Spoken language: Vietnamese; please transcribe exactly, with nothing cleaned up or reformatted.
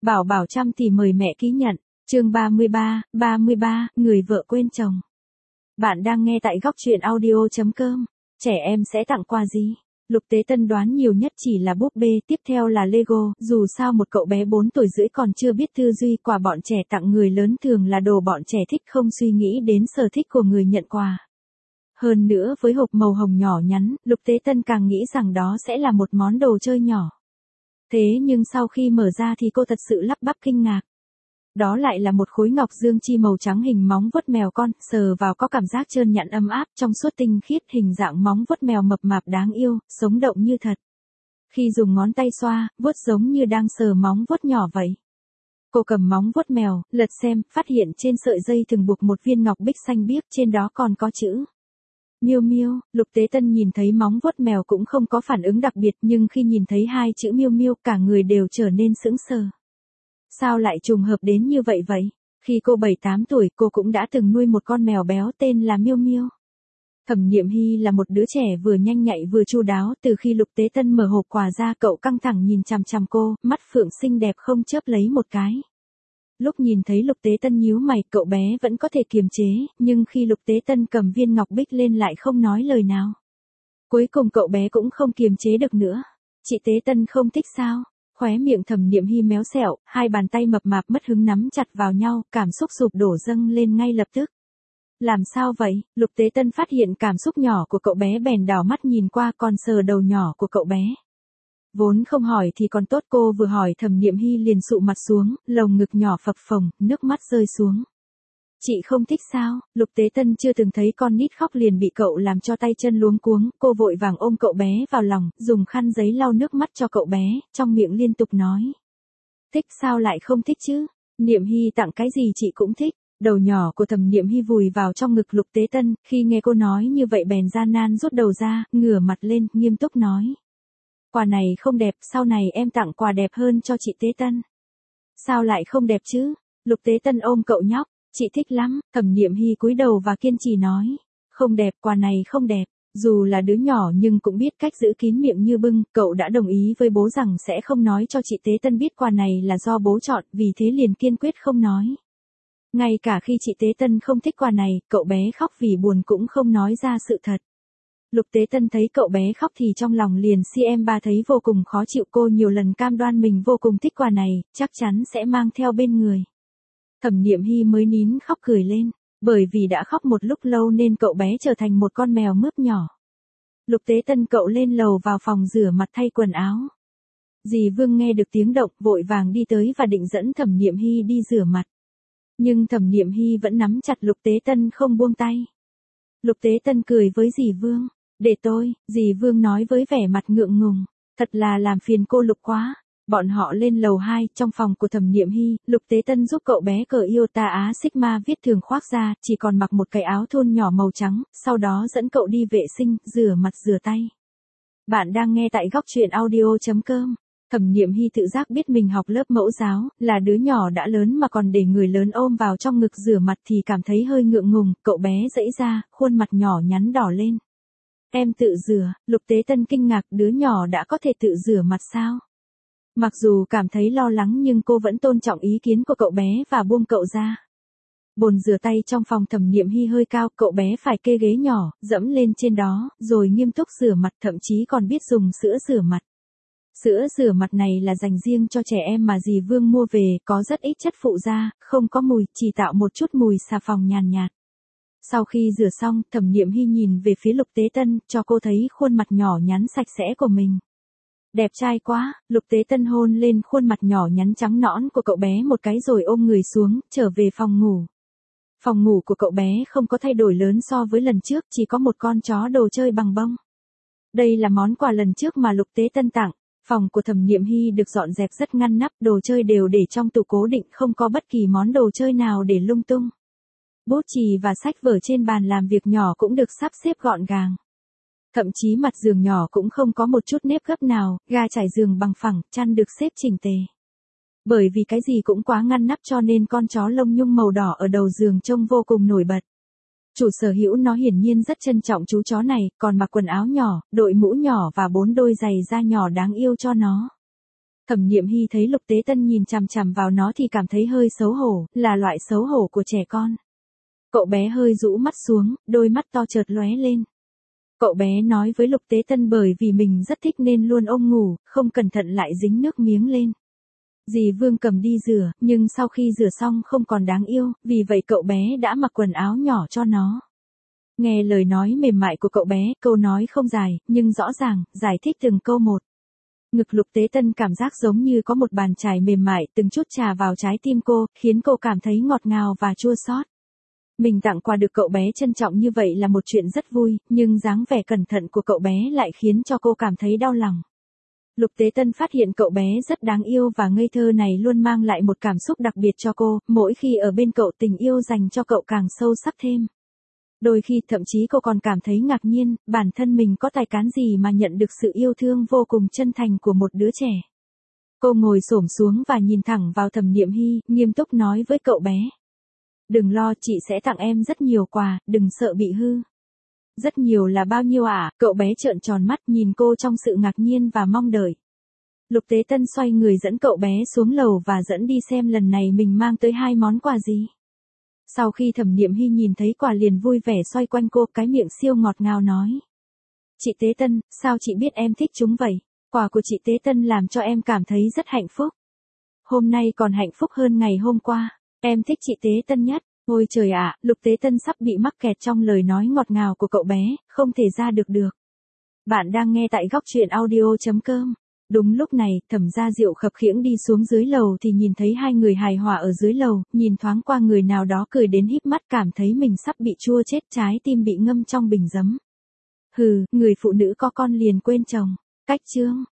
Bảo Bảo chăm thì mời mẹ ký nhận. Chương ba mươi ba, ba mươi ba, người vợ quên chồng. Bạn đang nghe tại góc truyện audio chấm com. Trẻ em sẽ tặng quà gì? Lục Tế Tân đoán nhiều nhất chỉ là búp bê, tiếp theo là Lego, dù sao một cậu bé bốn tuổi rưỡi còn chưa biết tư duy, quà bọn trẻ tặng người lớn thường là đồ bọn trẻ thích, không suy nghĩ đến sở thích của người nhận quà. Hơn nữa với hộp màu hồng nhỏ nhắn, Lục Tế Tân càng nghĩ rằng đó sẽ là một món đồ chơi nhỏ. Thế nhưng sau khi mở ra thì cô thật sự lắp bắp kinh ngạc. Đó lại là một khối ngọc dương chi màu trắng hình móng vuốt mèo con, sờ vào có cảm giác trơn nhẵn ấm áp, trong suốt tinh khiết, hình dạng móng vuốt mèo mập mạp đáng yêu, sống động như thật. Khi dùng ngón tay xoa, vuốt giống như đang sờ móng vuốt nhỏ vậy. Cô cầm móng vuốt mèo, lật xem, phát hiện trên sợi dây thường buộc một viên ngọc bích xanh biếc, trên đó còn có chữ Miêu Miêu. Lục Tế Tân nhìn thấy móng vuốt mèo cũng không có phản ứng đặc biệt, nhưng khi nhìn thấy hai chữ Miêu Miêu, cả người đều trở nên sững sờ. Sao lại trùng hợp đến như vậy vậy? Khi cô bảy tám tuổi, cô cũng đã từng nuôi một con mèo béo tên là Miêu Miêu. Thẩm Niệm Hy là một đứa trẻ vừa nhanh nhạy vừa chu đáo, từ khi Lục Tế Tân mở hộp quà ra, cậu căng thẳng nhìn chằm chằm cô, mắt phượng xinh đẹp không chớp lấy một cái. Lúc nhìn thấy Lục Tế Tân nhíu mày, cậu bé vẫn có thể kiềm chế, nhưng khi Lục Tế Tân cầm viên ngọc bích lên lại không nói lời nào. Cuối cùng cậu bé cũng không kiềm chế được nữa. Chị Tế Tân không thích sao? Khóe miệng Thẩm Niệm Hy méo xẹo, hai bàn tay mập mạp mất hứng nắm chặt vào nhau, cảm xúc sụp đổ dâng lên ngay lập tức. Làm sao vậy? Lục Tế Tân phát hiện cảm xúc nhỏ của cậu bé bèn đảo mắt nhìn qua, còn sờ đầu nhỏ của cậu bé. Vốn không hỏi thì còn tốt, cô vừa hỏi Thẩm Niệm Hy liền sụ mặt xuống, lồng ngực nhỏ phập phồng, nước mắt rơi xuống. Chị không thích sao? Lục Tế Tân chưa từng thấy con nít khóc liền bị cậu làm cho tay chân luống cuống, cô vội vàng ôm cậu bé vào lòng, dùng khăn giấy lau nước mắt cho cậu bé, trong miệng liên tục nói. Thích sao lại không thích chứ? Niệm Hy tặng cái gì chị cũng thích. Đầu nhỏ của Thẩm Niệm Hy vùi vào trong ngực Lục Tế Tân, khi nghe cô nói như vậy bèn gian nan rút đầu ra, ngửa mặt lên, nghiêm túc nói. Quà này không đẹp, sau này em tặng quà đẹp hơn cho chị Tế Tân. Sao lại không đẹp chứ? Lục Tế Tân ôm cậu nhóc. Chị thích lắm. Thẩm Niệm Hy cúi đầu và kiên trì nói. Không đẹp, quà này không đẹp. Dù là đứa nhỏ nhưng cũng biết cách giữ kín miệng như bưng, cậu đã đồng ý với bố rằng sẽ không nói cho chị Tế Tân biết quà này là do bố chọn, vì thế liền kiên quyết không nói. Ngay cả khi chị Tế Tân không thích quà này, cậu bé khóc vì buồn cũng không nói ra sự thật. Lục Tế Tân thấy cậu bé khóc thì trong lòng liền si em ba thấy vô cùng khó chịu, cô nhiều lần cam đoan mình vô cùng thích quà này, chắc chắn sẽ mang theo bên người. Thẩm Niệm Hy mới nín khóc cười lên, bởi vì đã khóc một lúc lâu nên cậu bé trở thành một con mèo mướp nhỏ. Lục Tế Tân cậu lên lầu vào phòng rửa mặt thay quần áo. Dì Vương nghe được tiếng động, vội vàng đi tới và định dẫn Thẩm Niệm Hy đi rửa mặt. Nhưng Thẩm Niệm Hy vẫn nắm chặt Lục Tế Tân không buông tay. Lục Tế Tân cười với dì Vương, để tôi, dì Vương nói với vẻ mặt ngượng ngùng, thật là làm phiền cô Lục quá. Bọn họ lên lầu hai, trong phòng của Thẩm Niệm Hy, Lục Tế Tân giúp cậu bé cởi Iota Á Sigma viết thường khoác ra, chỉ còn mặc một cái áo thun nhỏ màu trắng, sau đó dẫn cậu đi vệ sinh, rửa mặt rửa tay. Bạn đang nghe tại góc truyện audio chấm com. Thẩm Niệm Hy tự giác biết mình học lớp mẫu giáo, là đứa nhỏ đã lớn mà còn để người lớn ôm vào trong ngực rửa mặt thì cảm thấy hơi ngượng ngùng, cậu bé giãy ra, khuôn mặt nhỏ nhắn đỏ lên. Em tự rửa. Lục Tế Tân kinh ngạc, đứa nhỏ đã có thể tự rửa mặt sao? Mặc dù cảm thấy lo lắng nhưng cô vẫn tôn trọng ý kiến của cậu bé và buông cậu ra. Bồn rửa tay trong phòng Thẩm Niệm Hy hơi cao, cậu bé phải kê ghế nhỏ, dẫm lên trên đó, rồi nghiêm túc rửa mặt, thậm chí còn biết dùng sữa rửa mặt. Sữa rửa mặt này là dành riêng cho trẻ em mà dì Vương mua về, có rất ít chất phụ gia, không có mùi, chỉ tạo một chút mùi xà phòng nhàn nhạt. Sau khi rửa xong, Thẩm Niệm Hy nhìn về phía Lục Tế Tân, cho cô thấy khuôn mặt nhỏ nhắn sạch sẽ của mình. Đẹp trai quá. Lục Tế Tân hôn lên khuôn mặt nhỏ nhắn trắng nõn của cậu bé một cái rồi ôm người xuống, trở về phòng ngủ. Phòng ngủ của cậu bé không có thay đổi lớn so với lần trước, chỉ có một con chó đồ chơi bằng bông. Đây là món quà lần trước mà Lục Tế Tân tặng. Phòng của Thẩm Niệm Hy được dọn dẹp rất ngăn nắp, đồ chơi đều để trong tủ cố định, không có bất kỳ món đồ chơi nào để lung tung. Bút chì và sách vở trên bàn làm việc nhỏ cũng được sắp xếp gọn gàng. Thậm chí mặt giường nhỏ cũng không có một chút nếp gấp nào, ga trải giường bằng phẳng, chăn được xếp chỉnh tề. Bởi vì cái gì cũng quá ngăn nắp cho nên con chó lông nhung màu đỏ ở đầu giường trông vô cùng nổi bật. Chủ sở hữu nó hiển nhiên rất trân trọng chú chó này, còn mặc quần áo nhỏ, đội mũ nhỏ và bốn đôi giày da nhỏ đáng yêu cho nó. Thẩm Niệm Hy thấy Lục Tế Tân nhìn chằm chằm vào nó thì cảm thấy hơi xấu hổ, là loại xấu hổ của trẻ con. Cậu bé hơi rũ mắt xuống, đôi mắt to chợt lóe lên. Cậu bé nói với Lục Tế Tân bởi vì mình rất thích nên luôn ôm ngủ, không cẩn thận lại dính nước miếng lên. Dì Vương cầm đi rửa, nhưng sau khi rửa xong không còn đáng yêu, vì vậy cậu bé đã mặc quần áo nhỏ cho nó. Nghe lời nói mềm mại của cậu bé, câu nói không dài, nhưng rõ ràng, giải thích từng câu một. Ngực Lục Tế Tân cảm giác giống như có một bàn chải mềm mại từng chút trà vào trái tim cô, khiến cô cảm thấy ngọt ngào và chua xót. Mình tặng quà được cậu bé trân trọng như vậy là một chuyện rất vui, nhưng dáng vẻ cẩn thận của cậu bé lại khiến cho cô cảm thấy đau lòng. Lục Tế Tân phát hiện cậu bé rất đáng yêu và ngây thơ này luôn mang lại một cảm xúc đặc biệt cho cô, mỗi khi ở bên cậu tình yêu dành cho cậu càng sâu sắc thêm. Đôi khi thậm chí cô còn cảm thấy ngạc nhiên, bản thân mình có tài cán gì mà nhận được sự yêu thương vô cùng chân thành của một đứa trẻ. Cô ngồi xổm xuống và nhìn thẳng vào Thẩm Niệm Hy, nghiêm túc nói với cậu bé. Đừng lo, chị sẽ tặng em rất nhiều quà, đừng sợ bị hư. Rất nhiều là bao nhiêu ạ? À? Cậu bé trợn tròn mắt nhìn cô trong sự ngạc nhiên và mong đợi. Lục Tế Tân xoay người dẫn cậu bé xuống lầu và dẫn đi xem lần này mình mang tới hai món quà gì. Sau khi Thẩm Niệm Hy nhìn thấy quà liền vui vẻ xoay quanh cô, cái miệng siêu ngọt ngào nói. Chị Tế Tân, sao chị biết em thích chúng vậy? Quà của chị Tế Tân làm cho em cảm thấy rất hạnh phúc. Hôm nay còn hạnh phúc hơn ngày hôm qua. Em thích chị Tế Tân nhất. Ôi trời ạ, Lục Tế Tân sắp bị mắc kẹt trong lời nói ngọt ngào của cậu bé, không thể ra được được. Bạn đang nghe tại góc truyện audio chấm com. Đúng lúc này, Thẩm Gia Diệu khập khiễng đi xuống dưới lầu thì nhìn thấy hai người hài hòa ở dưới lầu, nhìn thoáng qua người nào đó cười đến híp mắt cảm thấy mình sắp bị chua chết, trái tim bị ngâm trong bình giấm. Hừ, người phụ nữ có con liền quên chồng. Cách chương.